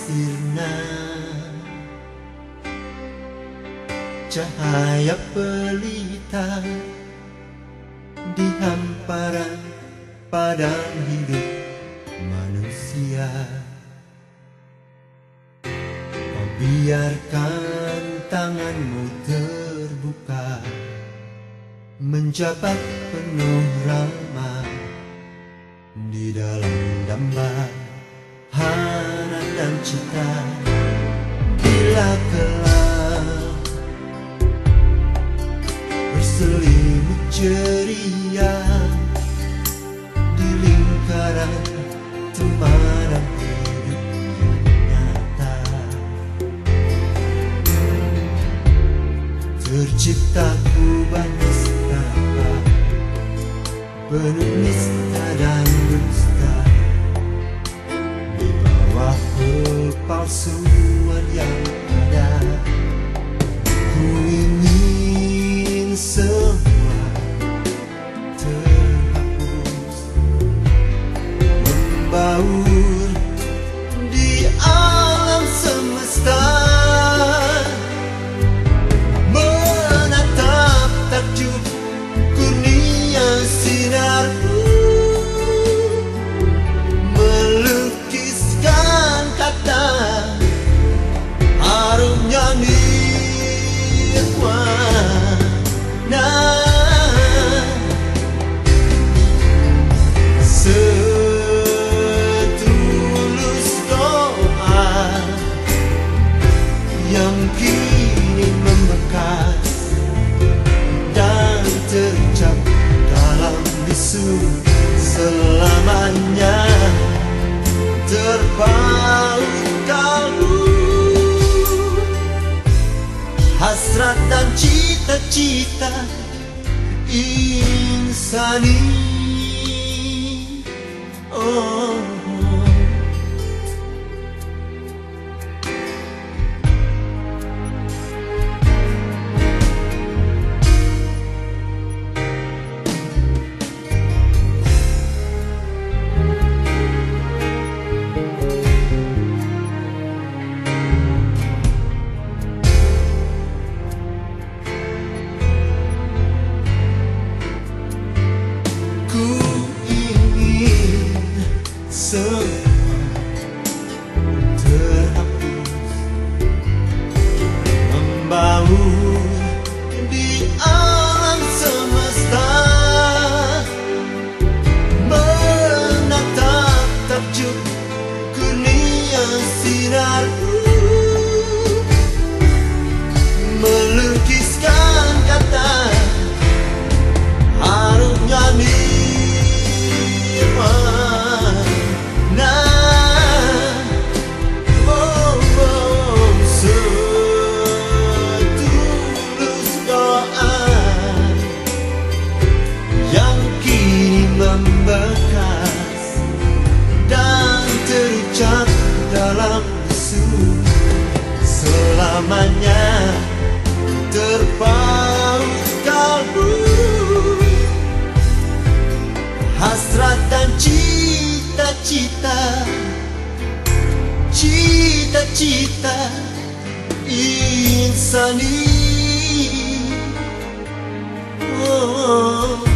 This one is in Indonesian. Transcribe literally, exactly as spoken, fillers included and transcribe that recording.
sirna, cahaya pelita di hamparan padang hidup manusia. Kau biarkan tanganmu terbuka, menjabat penuh ramah di dalam damba hana dan cita. Bila kelak berselimut ceria di lingkaran temanan hidup nyata, terciptaku banyak setapak penuh nista dan dusta di bawah kepalsuan yang ada. Ku ingin semua terhapus, membaur di alam semesta, menatap takjub kurnia sinarku, melukiskan kata harumnya nirwana. Setulus doa yang kini membekas dan terucap dalam bisu selamanya, terpaut kalbu hasrat dan cita-cita insani. Oh, semua terhapus, membaur di alam semesta, menatap takjub kurnia sinarku, melukiskan kata harumnya nirwana. Membekas dan terucap dalam bisu selamanya, terpaut kalbu hasrat dan cita-cita, cita-cita insani. Oh.